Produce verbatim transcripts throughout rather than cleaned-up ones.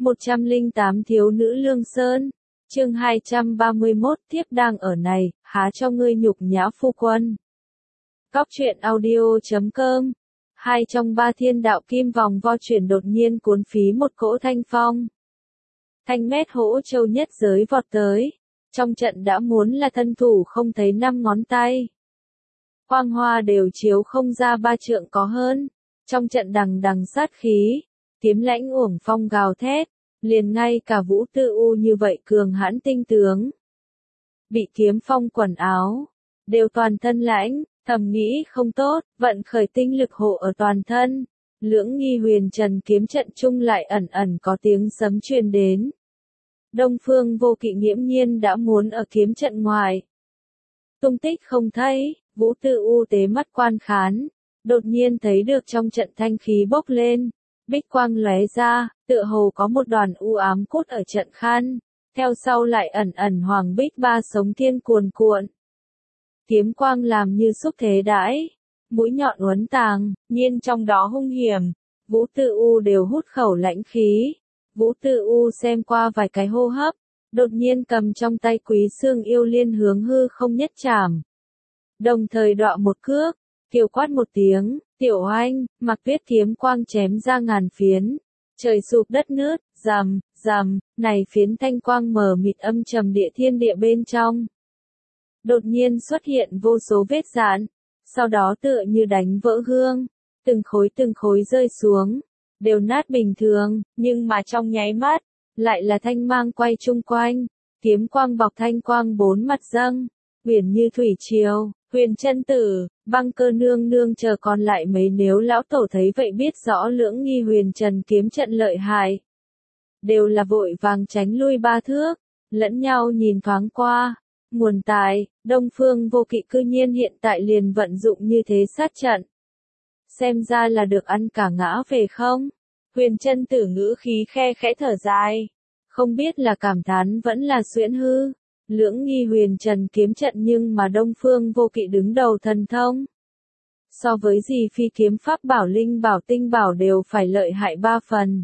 một trăm lẻ tám Thiếu nữ Lương Sơn, chương hai trăm ba mươi mốt Thiếp đang ở này, há cho ngươi nhục nhã phu quân. Cóc truyện audio chấm com. Hai trong ba thiên đạo kim vòng vo chuyển đột nhiên cuốn phí một cỗ thanh phong. Thanh mét hỗ châu nhất giới vọt tới. Trong trận đã muốn là thân thủ không thấy năm ngón tay. Quang hoa đều chiếu không ra ba trượng có hơn. Trong trận đằng đằng sát khí. Kiếm lãnh uổng phong gào thét. Liền ngay cả Vũ Tư U như vậy cường hãn tinh tướng. Bị kiếm phong quần áo. Đều toàn thân lãnh. Thầm nghĩ không tốt, vận khởi tinh lực hộ ở toàn thân. Lưỡng nghi huyền trần kiếm trận chung lại ẩn ẩn có tiếng sấm truyền đến. Đông Phương Vô Kỵ nghiễm nhiên đã muốn ở kiếm trận ngoài. Tung tích không thấy, Vũ Tư U tế mắt quan khán. Đột nhiên thấy được trong trận thanh khí bốc lên. Bích quang lóe ra, tựa hồ có một đoàn u ám cốt ở trận khan. Theo sau lại ẩn ẩn hoàng bích ba sống thiên cuồn cuộn. Kiếm quang làm như xúc thế đãi, mũi nhọn uốn tàng, nhiên trong đó hung hiểm. Vũ Tư U đều hút khẩu lãnh khí. Vũ Tư U xem qua vài cái hô hấp, đột nhiên cầm trong tay Quý Xương Yêu Liên hướng hư không nhất chảm. Đồng thời đọa một cước, kiều quát một tiếng, tiểu oanh, mặc tuyết kiếm quang chém ra ngàn phiến. Trời sụp đất nứt, rầm, rầm, này phiến thanh quang mờ mịt âm trầm địa thiên địa bên trong. Đột nhiên xuất hiện vô số vết rạn, sau đó tựa như đánh vỡ gương, từng khối từng khối rơi xuống, đều nát bình thường, nhưng mà trong nháy mắt, lại là thanh mang quay chung quanh, kiếm quang bọc thanh quang bốn mặt dâng, huyền như thủy triều, Huyền Chân Tử, Băng Cơ nương nương chờ còn lại mấy nếu lão tổ thấy vậy biết rõ lưỡng nghi huyền trần kiếm trận lợi hại. Đều là vội vàng tránh lui ba thước, lẫn nhau nhìn thoáng qua. Nguồn tài, Đông Phương Vô Kỵ cư nhiên hiện tại liền vận dụng như thế sát trận. Xem ra là được ăn cả ngã về không? Huyền Chân Tử ngữ khí khe khẽ thở dài. Không biết là cảm thán vẫn là xuyễn hư. Lưỡng nghi huyền trần kiếm trận nhưng mà Đông Phương Vô Kỵ đứng đầu thần thông. So với gì phi kiếm pháp bảo linh bảo tinh bảo đều phải lợi hại ba phần.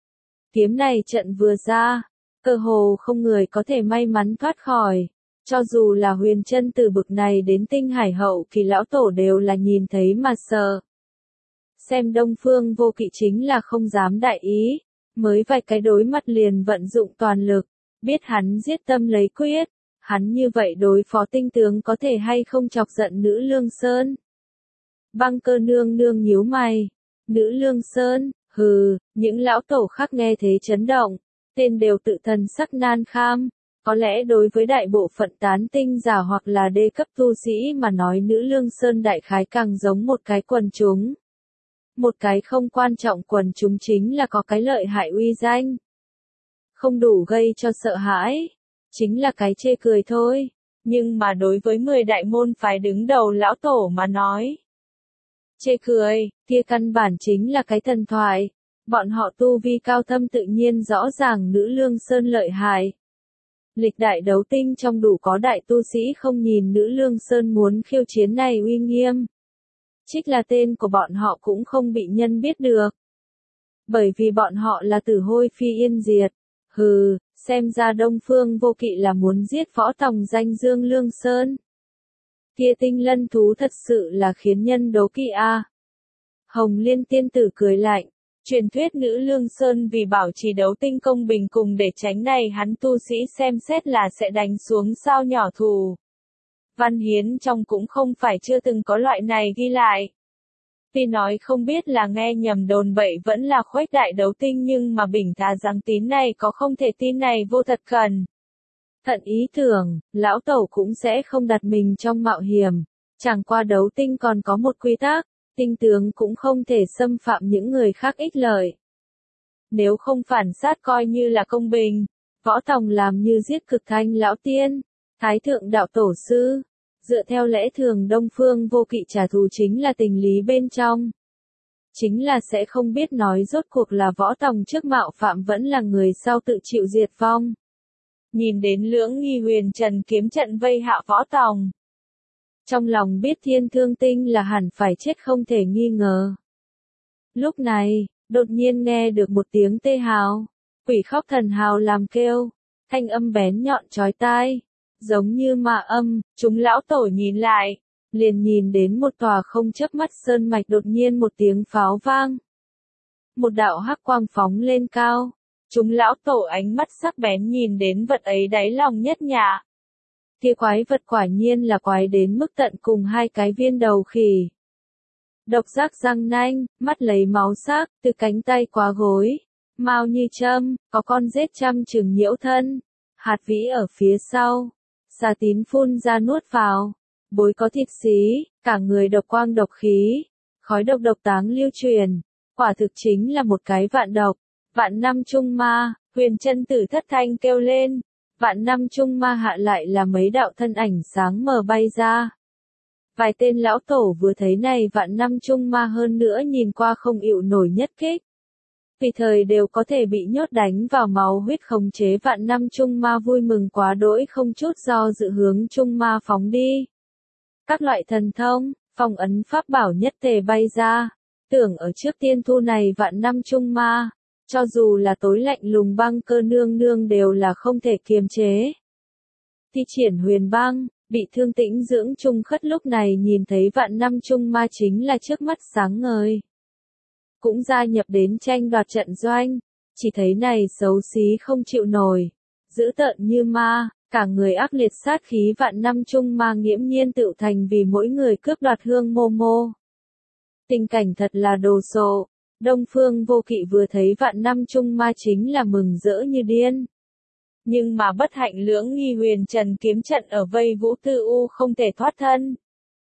Kiếm này trận vừa ra, cơ hồ không người có thể may mắn thoát khỏi. Cho dù là Huyền Chân Tử bực này đến tinh hải hậu kỳ lão tổ đều là nhìn thấy mà sợ. Xem Đông Phương Vô Kỵ chính là không dám đại ý, mới vài cái đối mặt liền vận dụng toàn lực, biết hắn giết tâm lấy quyết, hắn như vậy đối phó tinh tướng có thể hay không chọc giận nữ Lương Sơn. Băng Cơ nương nương nhíu mày, nữ Lương Sơn, hừ, những lão tổ khác nghe thế chấn động, tên đều tự thần sắc nan kham. Có lẽ đối với đại bộ phận tán tinh giả hoặc là đê cấp tu sĩ mà nói nữ Lương Sơn đại khái càng giống một cái quần chúng. Một cái không quan trọng quần chúng chính là có cái lợi hại uy danh. Không đủ gây cho sợ hãi. Chính là cái chê cười thôi. Nhưng mà đối với mười đại môn phái đứng đầu lão tổ mà nói. Chê cười, kia căn bản chính là cái thần thoại. Bọn họ tu vi cao thâm tự nhiên rõ ràng nữ Lương Sơn lợi hại. Lịch đại đấu tinh trong đủ có đại tu sĩ không nhìn nữ Lương Sơn muốn khiêu chiến này uy nghiêm. Trích là tên của bọn họ cũng không bị nhân biết được. Bởi vì bọn họ là tử hôi phi yên diệt. Hừ, xem ra Đông Phương Vô Kỵ là muốn giết võ tòng danh dương Lương Sơn. Kia tinh lân thú thật sự là khiến nhân đố kỵ a. Hồng Liên tiên tử cười lạnh. Truyền thuyết nữ Lương Sơn vì bảo trì đấu tinh công bình cùng để tránh này hắn tu sĩ xem xét là sẽ đánh xuống sao nhỏ thù. Văn hiến trong cũng không phải chưa từng có loại này ghi lại. Tuy nói không biết là nghe nhầm đồn bậy vẫn là khuếch đại đấu tinh nhưng mà bình thà rằng tín này có không thể tin này vô thật cần. Thận ý tưởng, lão tẩu cũng sẽ không đặt mình trong mạo hiểm. Chẳng qua đấu tinh còn có một quy tắc. Tinh tướng cũng không thể xâm phạm những người khác ích lợi. Nếu không phản sát coi như là công bình, võ tòng làm như giết cực thanh lão tiên, thái thượng đạo tổ sư. Dựa theo lẽ thường Đông Phương Vô Kỵ trả thù chính là tình lý bên trong. Chính là sẽ không biết nói rốt cuộc là võ tòng trước mạo phạm vẫn là người sau tự chịu diệt vong. Nhìn đến lưỡng nghi huyền trần kiếm trận vây hạ võ tòng. Trong lòng biết thiên thương tinh là hẳn phải chết không thể nghi ngờ. Lúc này, đột nhiên nghe được một tiếng tê hào. Quỷ khóc thần hào làm kêu, thanh âm bén nhọn chói tai, giống như ma âm, chúng lão tổ nhìn lại, liền nhìn đến một tòa không chớp mắt sơn mạch đột nhiên một tiếng pháo vang. Một đạo hắc quang phóng lên cao, chúng lão tổ ánh mắt sắc bén nhìn đến vật ấy đáy lòng nhất nhạ. Kia quái vật quả nhiên là quái đến mức tận cùng hai cái viên đầu khỉ. Độc giác răng nanh, mắt lấy máu sắc, từ cánh tay quá gối, mao như châm, có con rết trăm chừng nhiễu thân, hạt vĩ ở phía sau, xà tín phun ra nuốt vào, bối có thịt xí, cả người độc quang độc khí, khói độc độc táng lưu truyền, quả thực chính là một cái vạn độc, vạn năm trung ma, huyền chân tử thất thanh kêu lên, vạn năm trung ma hạ lại là mấy đạo thân ảnh sáng mờ bay ra. Vài tên lão tổ vừa thấy này vạn năm trung ma hơn nữa nhìn qua không ỵu nổi nhất kích. Vì thời đều có thể bị nhốt đánh vào máu huyết khống chế vạn năm trung ma vui mừng quá đỗi không chút do dự hướng trung ma phóng đi. Các loại thần thông, phong ấn pháp bảo nhất tề bay ra, tưởng ở trước tiên thu này vạn năm trung ma, cho dù là tối lạnh lùng băng cơ nương nương đều là không thể kiềm chế. Thi triển huyền băng, bị thương tĩnh dưỡng trung khất lúc này nhìn thấy vạn năm trung ma chính là trước mắt sáng ngời. Cũng gia nhập đến tranh đoạt trận doanh, chỉ thấy này xấu xí không chịu nổi, dữ tợn như ma, cả người ác liệt sát khí vạn năm trung ma nghiễm nhiên tự thành vì mỗi người cướp đoạt hương mô mô. Tình cảnh thật là đồ sộ, Đông Phương Vô Kỵ vừa thấy vạn năm trung ma chính là mừng rỡ như điên. Nhưng mà bất hạnh lưỡng nghi huyền trần kiếm trận ở vây Vũ Tư U không thể thoát thân.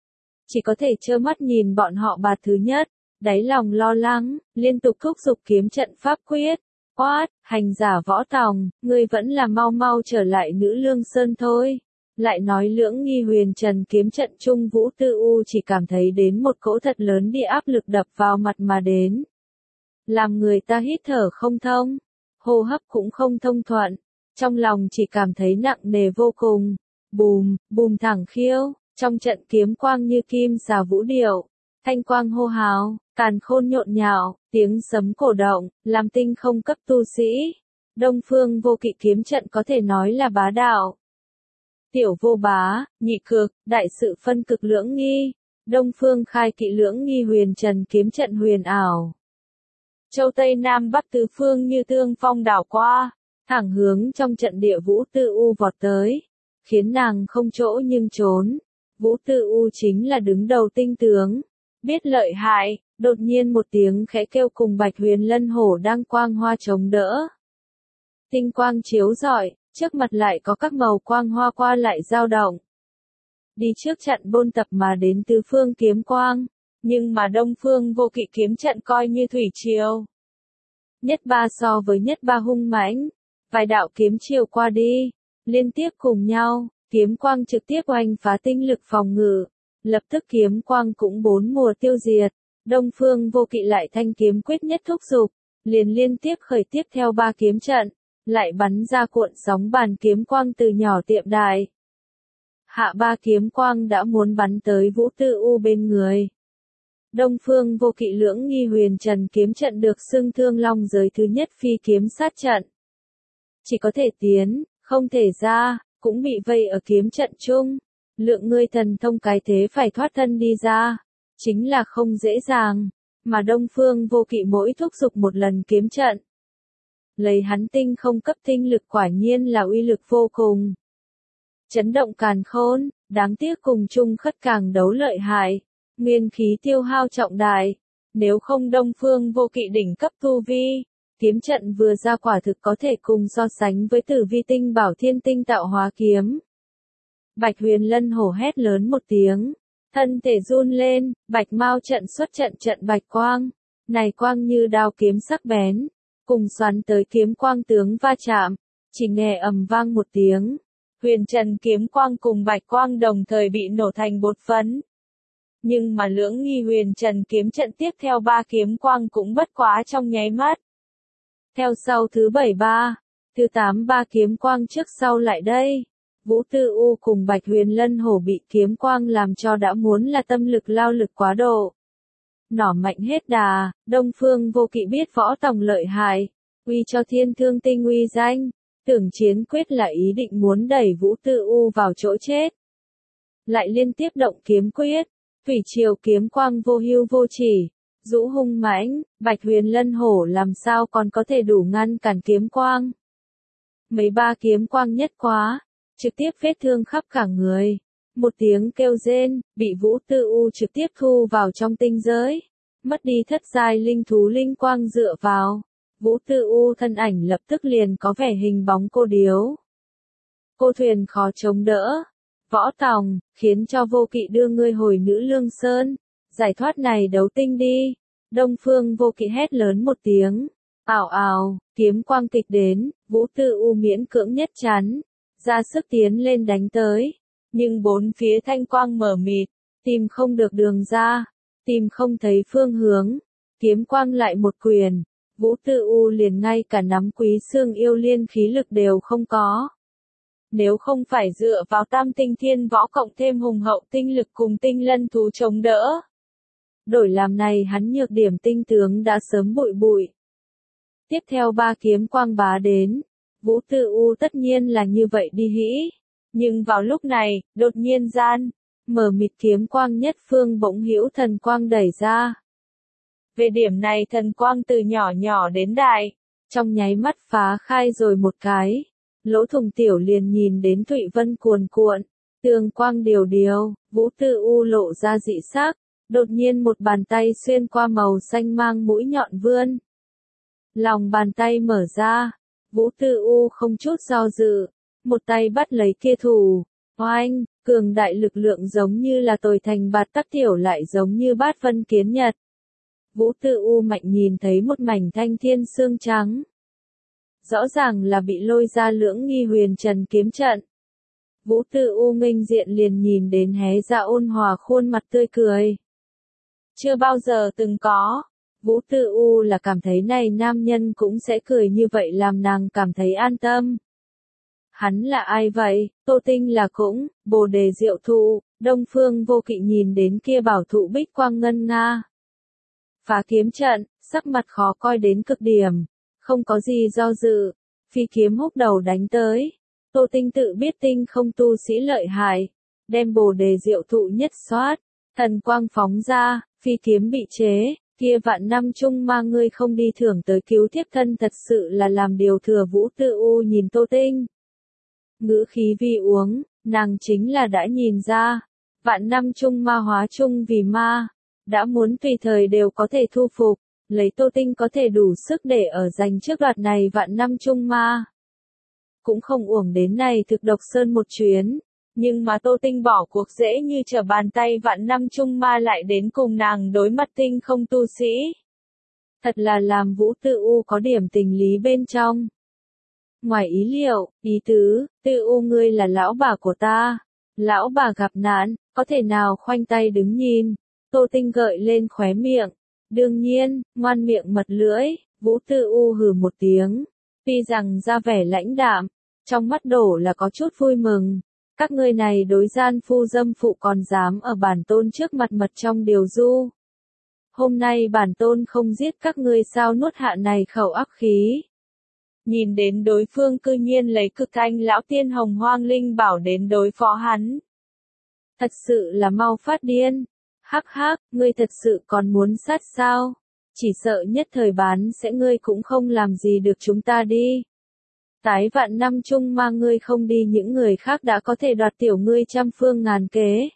Chỉ có thể trơ mắt nhìn bọn họ bạt thứ nhất, đáy lòng lo lắng, liên tục thúc giục kiếm trận pháp quyết. Oát, hành giả Võ Tòng, ngươi vẫn là mau mau trở lại Nữ Lương Sơn thôi. Lại nói lưỡng nghi huyền trần kiếm trận trung Vũ Tư U chỉ cảm thấy đến một cỗ thật lớn địa áp lực đập vào mặt mà đến. Làm người ta hít thở không thông, hô hấp cũng không thông thuận, trong lòng chỉ cảm thấy nặng nề vô cùng. Bùm, bùm thẳng khiêu, trong trận kiếm quang như kim xà vũ điệu, thanh quang hô hào, càn khôn nhộn nhạo, tiếng sấm cổ động, làm tinh không cấp tu sĩ. Đông Phương Vô Kỵ kiếm trận có thể nói là bá đạo. Tiểu vô bá, nhị cực, đại sự phân cực lưỡng nghi. Đông Phương khai kỵ lưỡng nghi huyền trần kiếm trận huyền ảo. Châu Tây Nam Bắc tứ phương như tương phong đảo qua, thẳng hướng trong trận địa Vũ Tư U vọt tới, khiến nàng không chỗ nhưng trốn. Vũ Tư U chính là đứng đầu tinh tướng, biết lợi hại, đột nhiên một tiếng khẽ kêu cùng Bạch Huyền Lân Hổ đang quang hoa chống đỡ. Tinh quang chiếu rọi, trước mặt lại có các màu quang hoa qua lại dao động. Đi trước trận bôn tập mà đến tứ phương kiếm quang, nhưng mà Đông Phương Vô Kỵ kiếm trận coi như thủy triều. Nhất ba so với nhất ba hung mãnh, vài đạo kiếm chiều qua đi, liên tiếp cùng nhau, kiếm quang trực tiếp oanh phá tinh lực phòng ngự, lập tức kiếm quang cũng bốn mùa tiêu diệt. Đông Phương Vô Kỵ lại thanh kiếm quyết nhất thúc giục, liền liên tiếp khởi tiếp theo ba kiếm trận, lại bắn ra cuộn sóng bàn kiếm quang từ nhỏ tiệm đại. Hạ ba kiếm quang đã muốn bắn tới Vũ Tư U bên người. Đông Phương Vô Kỵ lưỡng nghi huyền trần kiếm trận được xưng thương long giới thứ nhất phi kiếm sát trận. Chỉ có thể tiến, không thể ra, cũng bị vây ở kiếm trận chung. Lượng ngươi thần thông cái thế phải thoát thân đi ra, chính là không dễ dàng, mà Đông Phương Vô Kỵ mỗi thúc giục một lần kiếm trận. Lấy hắn tinh không cấp tinh lực quả nhiên là uy lực vô cùng. Chấn động càn khôn, đáng tiếc cùng chung khất càng đấu lợi hại, nguyên khí tiêu hao trọng đại. Nếu không Đông Phương Vô Kỵ đỉnh cấp tu vi, kiếm trận vừa ra quả thực có thể cùng so sánh với Tử Vi tinh bảo thiên tinh tạo hóa kiếm. Bạch Huyền Lân Hổ hét lớn một tiếng, thân thể run lên, bạch mao trận xuất trận trận bạch quang, này quang như đao kiếm sắc bén, cùng xoắn tới kiếm quang tướng va chạm, chỉ nghe ầm vang một tiếng, huyền trần kiếm quang cùng bạch quang đồng thời bị nổ thành bột phấn. Nhưng mà lưỡng nghi huyền trần kiếm trận tiếp theo ba kiếm quang cũng bất quá trong nháy mắt. Theo sau thứ bảy ba, thứ tám ba kiếm quang trước sau lại đây. Vũ Tư U cùng Bạch Huyền Lân Hổ bị kiếm quang làm cho đã muốn là tâm lực lao lực quá độ. Nỏ mạnh hết đà, Đông Phương Vô Kỵ biết Võ Tòng lợi hại, Quy cho thiên thương tinh uy danh, tưởng chiến quyết là ý định muốn đẩy Vũ Tư U vào chỗ chết. Lại liên tiếp động kiếm quyết, thủy triều kiếm quang vô hưu vô chỉ, dũ hung mãnh, Bạch Huyền Lân Hổ làm sao còn có thể đủ ngăn cản kiếm quang. Mấy ba kiếm quang nhất quá, trực tiếp vết thương khắp cả người. Một tiếng kêu rên, bị Vũ Tư U trực tiếp thu vào trong tinh giới. Mất đi thất giai linh thú linh quang dựa vào. Vũ Tư U thân ảnh lập tức liền có vẻ hình bóng cô điếu. Cô thuyền khó chống đỡ. Võ Tòng, khiến cho Vô Kỵ đưa ngươi hồi Nữ Lương Sơn. Giải thoát này đấu tinh đi. Đông Phương Vô Kỵ hét lớn một tiếng. Ào ào, kiếm quang kịch đến, Vũ Tư U miễn cưỡng nhất chắn. Ra sức tiến lên đánh tới. Nhưng bốn phía thanh quang mở mịt, tìm không được đường ra, tìm không thấy phương hướng. Kiếm quang lại một quyền, Vũ Tư U liền ngay cả nắm Quý Xương Yêu Liên khí lực đều không có. Nếu không phải dựa vào tam tinh thiên võ cộng thêm hùng hậu tinh lực cùng tinh lân thú chống đỡ. Đổi làm này hắn nhược điểm tinh tướng đã sớm bụi bụi. Tiếp theo ba kiếm quang bá đến, Vũ Tư U tất nhiên là như vậy đi hĩ. Nhưng vào lúc này, đột nhiên gian, mở mịt kiếm quang nhất phương bỗng hữu thần quang đẩy ra. Về điểm này thần quang từ nhỏ nhỏ đến đại, trong nháy mắt phá khai rồi một cái. Lỗ thủng tiểu liền nhìn đến Thụy Vân cuồn cuộn, tường quang điều điều, Vũ Tư U lộ ra dị sắc, đột nhiên một bàn tay xuyên qua màu xanh mang mũi nhọn vươn. Lòng bàn tay mở ra, Vũ Tư U không chút do dự, một tay bắt lấy kia thủ, oanh, cường đại lực lượng giống như là tồi thành bạt tắc tiểu lại giống như bát vân kiến nhật. Vũ Tư U mạnh nhìn thấy một mảnh thanh thiên xương trắng. Rõ ràng là bị lôi ra lưỡng nghi huyền trần kiếm trận. Vũ Tư U nghênh diện liền nhìn đến hé ra ôn hòa khuôn mặt tươi cười. Chưa bao giờ từng có. Vũ Tư U là cảm thấy này nam nhân cũng sẽ cười như vậy làm nàng cảm thấy an tâm. Hắn là ai vậy? Tô Tinh là cũng, Bồ Đề Diệu Thụ, Đông Phương Vô Kỵ nhìn đến kia bảo thụ bích quang ngân nga. Phá kiếm trận, sắc mặt khó coi đến cực điểm, không có gì do dự, phi kiếm húc đầu đánh tới. Tô Tinh tự biết tinh không tu sĩ lợi hại, đem Bồ Đề Diệu Thụ nhất xoát, thần quang phóng ra, phi kiếm bị chế. Kia vạn năm chung mà ngươi không đi thưởng tới cứu thiếp thân thật sự là làm điều thừa. Vũ Tư U nhìn Tô Tinh. Ngữ khí vi uống, nàng chính là đã nhìn ra. Vạn năm chung ma hóa chung vì ma. Đã muốn tùy thời đều có thể thu phục. Lấy Tô Tinh có thể đủ sức để ở giành trước đoạt này vạn năm chung ma. Cũng không uổng đến này thực độc sơn một chuyến. Nhưng mà Tô Tinh bỏ cuộc dễ như trở bàn tay vạn năm chung ma lại đến cùng nàng đối mặt tinh không tu sĩ. Thật là làm Vũ Tư U có điểm tình lý bên trong. Ngoài ý liệu, ý tứ, Tư U ngươi là lão bà của ta. Lão bà gặp nạn, có thể nào khoanh tay đứng nhìn. Tô Tinh gợi lên khóe miệng. Đương nhiên, ngoan miệng mật lưỡi, Vũ Tư U hừ một tiếng. Tuy rằng ra vẻ lãnh đạm, trong mắt đổ là có chút vui mừng. Các ngươi này đối gian phu dâm phụ còn dám ở bản tôn trước mặt mật trong điều du. Hôm nay bản tôn không giết các ngươi sao nuốt hạ này khẩu ác khí. Nhìn đến đối phương cư nhiên lấy cực thanh lão tiên hồng hoang linh bảo đến đối phó hắn. Thật sự là mau phát điên. Hắc hắc, ngươi thật sự còn muốn sát sao? Chỉ sợ nhất thời bán sẽ ngươi cũng không làm gì được chúng ta đi. Tái vạn năm chung mà ngươi không đi những người khác đã có thể đoạt tiểu ngươi trăm phương ngàn kế.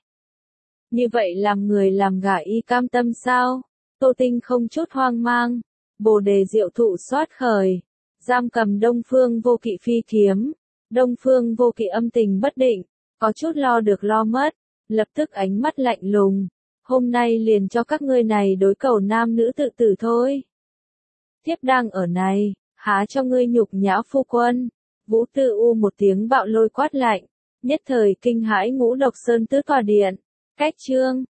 Như vậy làm người làm gả y cam tâm sao? Tô Tinh không chút hoang mang. Bồ Đề Diệu Thụ xoát khởi. Giam cầm Đông Phương Vô Kỵ phi kiếm. Đông Phương Vô Kỵ âm tình bất định. Có chút lo được lo mất. Lập tức ánh mắt lạnh lùng. Hôm nay liền cho các ngươi này đối cầu nam nữ tự tử thôi. Thiếp đang ở này. Há cho ngươi nhục nhã phu quân. Vũ Tư U một tiếng bạo lôi quát lạnh. Nhất thời kinh hãi ngũ độc sơn tứ tòa điện. Cách chương.